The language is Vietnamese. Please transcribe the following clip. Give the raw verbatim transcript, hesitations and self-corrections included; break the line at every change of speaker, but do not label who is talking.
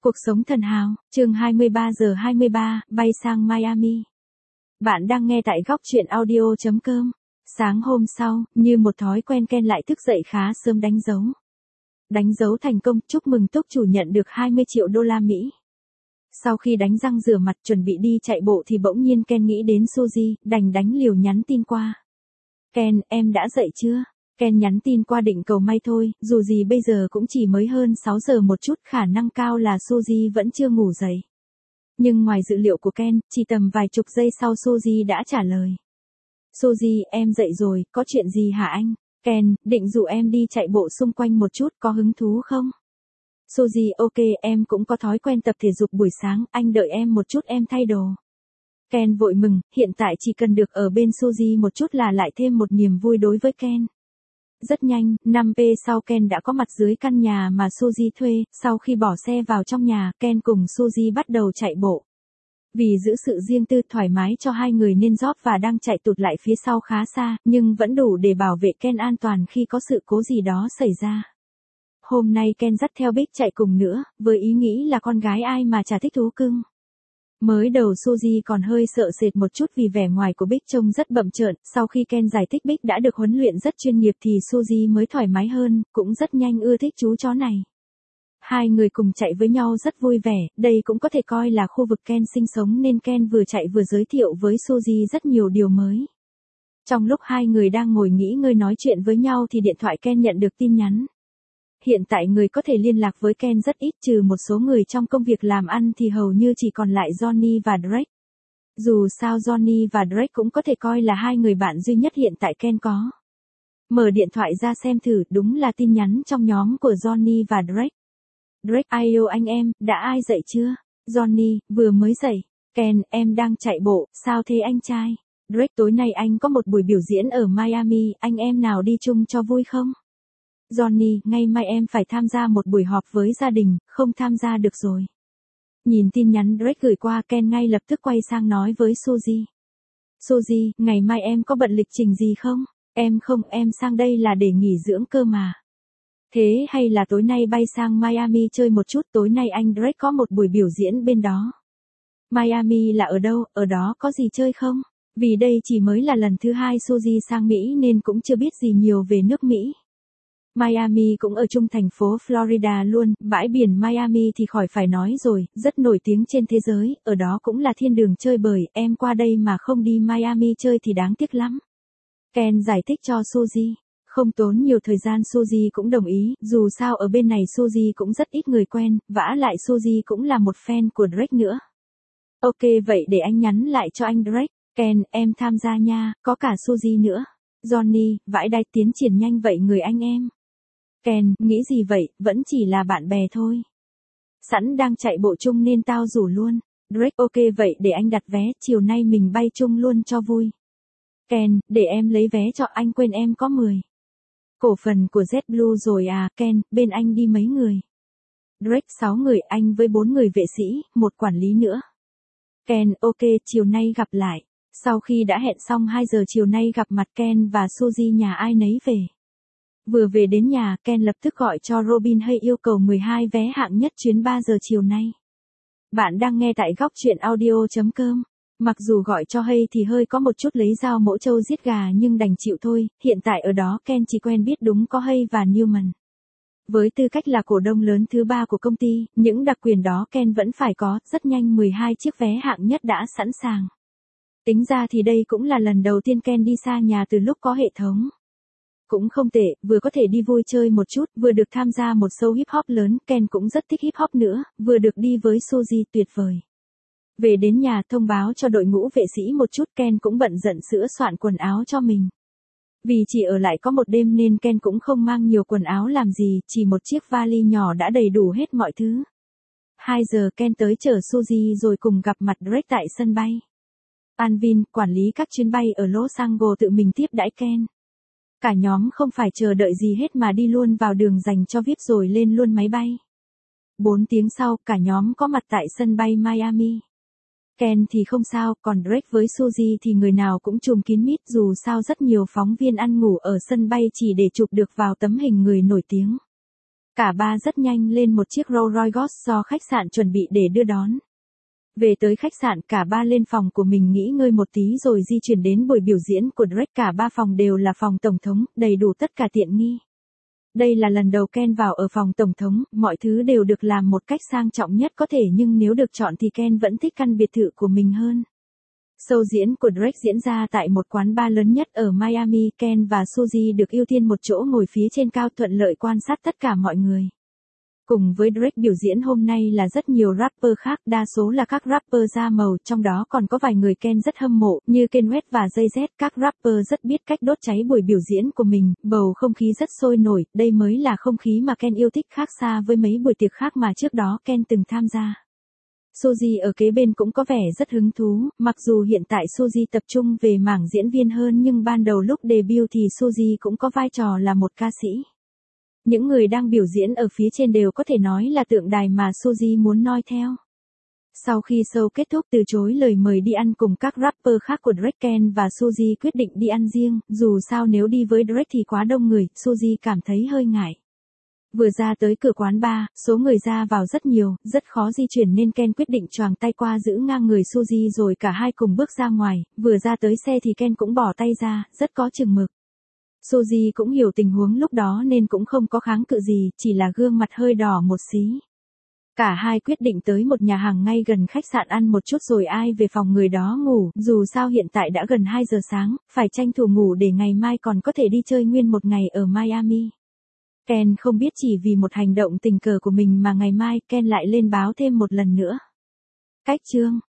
Cuộc sống thần hào, chương hai mươi ba giờ hai mươi ba, bay sang Miami. Bạn đang nghe tại góc truyện audio chấm com. Sáng hôm sau, như một thói quen Ken lại thức dậy khá sớm đánh dấu. Đánh dấu thành công, chúc mừng túc chủ nhận được hai mươi triệu đô la Mỹ. Sau khi đánh răng rửa mặt chuẩn bị đi chạy bộ thì bỗng nhiên Ken nghĩ đến Suzy, đành đánh liều nhắn tin qua. Ken, em đã dậy chưa? Ken nhắn tin qua định cầu may thôi, dù gì bây giờ cũng chỉ mới hơn sáu giờ một chút, khả năng cao là Suzy vẫn chưa ngủ dậy. Nhưng ngoài dự liệu của Ken, chỉ tầm vài chục giây sau Suzy đã trả lời. Suzy, em dậy rồi, có chuyện gì hả anh? Ken, định rủ em đi chạy bộ xung quanh một chút, có hứng thú không? Suzy, ok, em cũng có thói quen tập thể dục buổi sáng, anh đợi em một chút em thay đồ. Ken vội mừng, hiện tại chỉ cần được ở bên Suzy một chút là lại thêm một niềm vui đối với Ken. Rất nhanh, năm phút sau Ken đã có mặt dưới căn nhà mà Suzy thuê, sau khi bỏ xe vào trong nhà, Ken cùng Suzy bắt đầu chạy bộ. Vì giữ sự riêng tư thoải mái cho hai người nên Job và đang chạy tụt lại phía sau khá xa, nhưng vẫn đủ để bảo vệ Ken an toàn khi có sự cố gì đó xảy ra. Hôm nay Ken dắt theo Bích chạy cùng nữa, với ý nghĩ là con gái ai mà chả thích thú cưng. Mới đầu Suzy còn hơi sợ sệt một chút vì vẻ ngoài của Bích trông rất bậm trợn, sau khi Ken giải thích Bích đã được huấn luyện rất chuyên nghiệp thì Suzy mới thoải mái hơn, cũng rất nhanh ưa thích chú chó này. Hai người cùng chạy với nhau rất vui vẻ, đây cũng có thể coi là khu vực Ken sinh sống nên Ken vừa chạy vừa giới thiệu với Suzy rất nhiều điều mới. Trong lúc hai người đang ngồi nghỉ ngơi nói chuyện với nhau thì điện thoại Ken nhận được tin nhắn. Hiện tại người có thể liên lạc với Ken rất ít, trừ một số người trong công việc làm ăn thì hầu như chỉ còn lại Johnny và Drake. Dù sao Johnny và Drake cũng có thể coi là hai người bạn duy nhất hiện tại Ken có. Mở điện thoại ra xem thử, đúng là tin nhắn trong nhóm của Johnny và Drake. Drake, ai yêu anh em, đã ai dậy chưa? Johnny, vừa mới dậy. Ken, em đang chạy bộ, sao thế anh trai? Drake, tối nay anh có một buổi biểu diễn ở Miami, anh em nào đi chung cho vui không? Johnny, ngay mai em phải tham gia một buổi họp với gia đình, không tham gia được rồi. Nhìn tin nhắn Drake gửi qua, Ken ngay lập tức quay sang nói với Suzy. Suzy, ngày mai em có bận lịch trình gì không? Em không, em sang đây là để nghỉ dưỡng cơ mà. Thế hay là tối nay bay sang Miami chơi một chút, tối nay anh Drake có một buổi biểu diễn bên đó. Miami là ở đâu, ở đó có gì chơi không? Vì đây chỉ mới là lần thứ hai Suzy sang Mỹ nên cũng chưa biết gì nhiều về nước Mỹ. Miami cũng ở chung thành phố Florida luôn, bãi biển Miami thì khỏi phải nói rồi, rất nổi tiếng trên thế giới, ở đó cũng là thiên đường chơi bời, em qua đây mà không đi Miami chơi thì đáng tiếc lắm. Ken giải thích cho Suzy. Không tốn nhiều thời gian Suzy cũng đồng ý, dù sao ở bên này Suzy cũng rất ít người quen, vả lại Suzy cũng là một fan của Drake nữa. Ok vậy để anh nhắn lại cho anh Drake. Ken, em tham gia nha, có cả Suzy nữa. Johnny, vãi đai tiến triển nhanh vậy người anh em. Ken, nghĩ gì vậy, vẫn chỉ là bạn bè thôi. Sẵn đang chạy bộ chung nên tao rủ luôn. Drake, ok vậy để anh đặt vé, chiều nay mình bay chung luôn cho vui. Ken, để em lấy vé cho anh, quên em có mười cổ phần của JetBlue rồi à. Ken, bên anh đi mấy người? Drake, sáu người, anh với bốn người vệ sĩ, một quản lý nữa. Ken, ok, chiều nay gặp lại. Sau khi đã hẹn xong hai giờ chiều nay gặp mặt, Ken và Suzy nhà ai nấy về. Vừa về đến nhà, Ken lập tức gọi cho Robin hay yêu cầu mười hai vé hạng nhất chuyến ba giờ chiều nay. Bạn đang nghe tại góc truyện audio chấm com. Mặc dù gọi cho hay thì hơi có một chút lấy dao mổ trâu giết gà nhưng đành chịu thôi, hiện tại ở đó Ken chỉ quen biết đúng có hay và Newman. Với tư cách là cổ đông lớn thứ ba của công ty, những đặc quyền đó Ken vẫn phải có, rất nhanh mười hai chiếc vé hạng nhất đã sẵn sàng. Tính ra thì đây cũng là lần đầu tiên Ken đi xa nhà từ lúc có hệ thống. Cũng không tệ, vừa có thể đi vui chơi một chút, vừa được tham gia một show hip hop lớn, Ken cũng rất thích hip hop nữa, vừa được đi với Suzy, tuyệt vời. Về đến nhà thông báo cho đội ngũ vệ sĩ một chút, Ken cũng bận rộn sửa soạn quần áo cho mình. Vì chỉ ở lại có một đêm nên Ken cũng không mang nhiều quần áo làm gì, chỉ một chiếc vali nhỏ đã đầy đủ hết mọi thứ. hai giờ Ken tới chở Suzy rồi cùng gặp mặt Drake tại sân bay. Alvin, quản lý các chuyến bay ở Los Angeles tự mình tiếp đãi Ken. Cả nhóm không phải chờ đợi gì hết mà đi luôn vào đường dành cho vi ai pi rồi lên luôn máy bay. bốn tiếng sau, cả nhóm có mặt tại sân bay Miami. Ken thì không sao, còn Drake với Suzy thì người nào cũng trùm kín mít, dù sao rất nhiều phóng viên ăn ngủ ở sân bay chỉ để chụp được vào tấm hình người nổi tiếng. Cả ba rất nhanh lên một chiếc Rolls Royce Ghost do khách sạn chuẩn bị để đưa đón. Về tới khách sạn, cả ba lên phòng của mình nghỉ ngơi một tí rồi di chuyển đến buổi biểu diễn của Drake. Cả ba phòng đều là phòng tổng thống, đầy đủ tất cả tiện nghi. Đây là lần đầu Ken vào ở phòng tổng thống, mọi thứ đều được làm một cách sang trọng nhất có thể, nhưng nếu được chọn thì Ken vẫn thích căn biệt thự của mình hơn. Show diễn của Drake diễn ra tại một quán bar lớn nhất ở Miami. Ken và Suzy được ưu tiên một chỗ ngồi phía trên cao, thuận lợi quan sát tất cả mọi người. Cùng với Drake biểu diễn hôm nay là rất nhiều rapper khác, đa số là các rapper da màu, trong đó còn có vài người Ken rất hâm mộ, như Kanye West và Jay-Z. Các rapper rất biết cách đốt cháy buổi biểu diễn của mình, bầu không khí rất sôi nổi, đây mới là không khí mà Ken yêu thích, khác xa với mấy buổi tiệc khác mà trước đó Ken từng tham gia. Suzy ở kế bên cũng có vẻ rất hứng thú, mặc dù hiện tại Suzy tập trung về mảng diễn viên hơn nhưng ban đầu lúc debut thì Suzy cũng có vai trò là một ca sĩ. Những người đang biểu diễn ở phía trên đều có thể nói là tượng đài mà Suzy muốn noi theo. Sau khi show kết thúc từ chối lời mời đi ăn cùng các rapper khác của Drake, Ken và Suzy quyết định đi ăn riêng, dù sao nếu đi với Drake thì quá đông người, Suzy cảm thấy hơi ngại. Vừa ra tới cửa quán bar, số người ra vào rất nhiều, rất khó di chuyển nên Ken quyết định choàng tay qua giữ ngang người Suzy rồi cả hai cùng bước ra ngoài, vừa ra tới xe thì Ken cũng bỏ tay ra, rất có chừng mực. Suzy cũng hiểu tình huống lúc đó nên cũng không có kháng cự gì, chỉ là gương mặt hơi đỏ một xí. Cả hai quyết định tới một nhà hàng ngay gần khách sạn ăn một chút rồi ai về phòng người đó ngủ, dù sao hiện tại đã gần hai giờ sáng, phải tranh thủ ngủ để ngày mai còn có thể đi chơi nguyên một ngày ở Miami. Ken không biết chỉ vì một hành động tình cờ của mình mà ngày mai Ken lại lên báo thêm một lần nữa. Cách chương